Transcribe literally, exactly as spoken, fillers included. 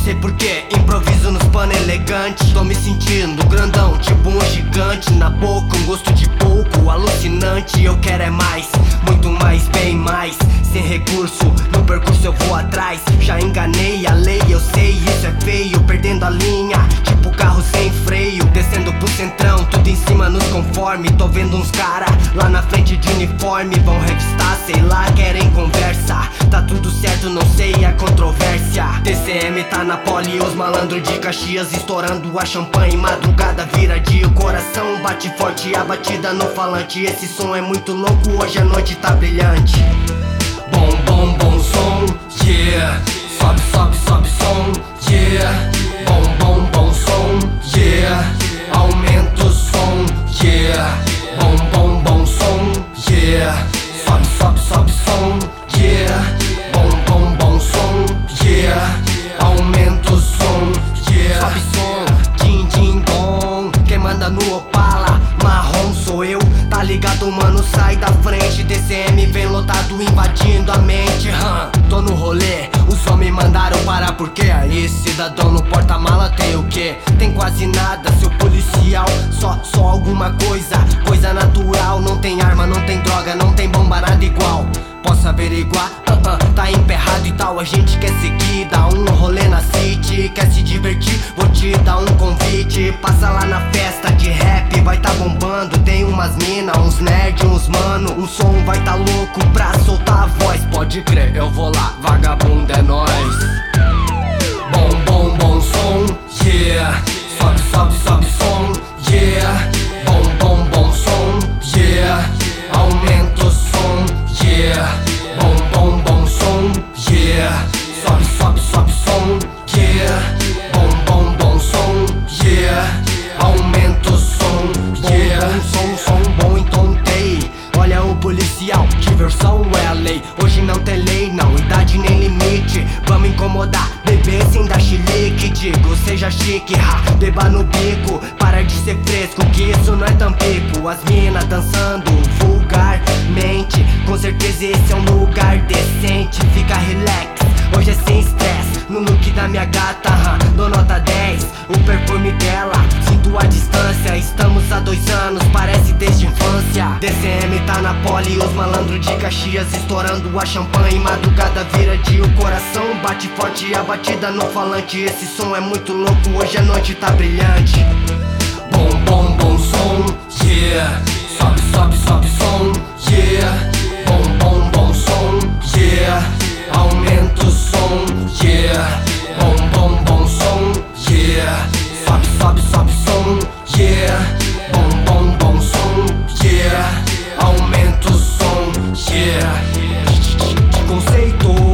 sei porquê, improviso nos pano elegante. Tô me sentindo grandão, tipo um gigante. Na boca um gosto de pouco, alucinante. Eu quero é mais, muito mais, bem mais. Sem recurso, no percurso eu vou atrás. Já enganei a lei, eu sei, isso é feio. Perdendo a linha, tipo carro sem freio. Descendo pro centrão, tudo em cima nos conforme. Tô vendo uns cara lá na frente de uniforme. Vão revistar, sei lá, querem conversa. Tá tudo certo, não sei a controvérsia. T C M tá na pole, os malandros de Caxias estourando a champanhe. Madrugada vira dia, o coração bate forte. A batida no falante, esse som é muito louco. Hoje a noite tá brilhante. Bom, bom, bom som, yeah. Sobe, sobe, sobe som, yeah. Bom, bom, bom som, yeah. Aumenta o som, yeah. Bom, bom, bom som, yeah. Sobe, sobe, sobe som, yeah. Bom, bom, bom som, yeah. Aumenta o som, yeah. Sobe som, din, din, dom. Quem manda no Opala, marrom sou eu. Tá ligado, mano, sai da frente. D C M vem lotado, invadindo a mente, hum. Tô no rolê, os homens mandaram parar. Por quê? Aí, cidadão, no porta-mala tem o quê? Tem quase nada, seu policial. Só, só alguma coisa, coisa natural. Não tem arma, não tem droga, não tem bomba, nada igual. Posso averiguar? Uh -uh, tá emperrado e tal, a gente quer seguir. Dá um rolê na city, quer se divertir? Vou te dar um convite. Passa lá na festa de rap, vai tá bombando. Tem umas mina, uns nerd, uns mano. O som vai tá louco pra soltar a voz. Pode crer, eu vou lá, vagabundo é nóis. Bom, bom, bom som, yeah. Sobe, sobe, sobe som, yeah. Bom, bom, bom som, yeah. Aumenta o som, yeah. Bom, bom, bom som, yeah. Sobe, sobe, sobe som, yeah. Bom, bom, bom som, yeah. Aumenta o som, yeah. Bom, som, som bom, entontei. Olha o policial, diversão é a lei. Hoje não tem lei, não, idade nem limite. Vamos incomodar, beber sem dar chilique. Digo, seja chique, ha, beba no bico. Para de ser fresco, que isso não é tampico. As mina dançando vulgarmente. Com certeza esse é um lugar decente. Fica relax, hoje é sem estresse. No look da minha gata, ha, dou nota dez. O perfume dela, sinto a distância. Estamos há dois anos, parece desde infância. D C M tá na pole, os malandros de Caxias estourando a champanhe. Madrugada vira dia, o coração bate forte. A batida no falante, esse som é muito louco. Hoje a noite tá brilhante. Bom, bom, bom som, yeah. Sobe, sobe, sobe som, yeah. Bom, bom, bom som, yeah. Aumenta o som, yeah. Bom, bom, bom som, yeah. Sobe, sobe, sobe som, yeah. Bom, bom, bom som, yeah. Aumenta o som, yeah. Conceito.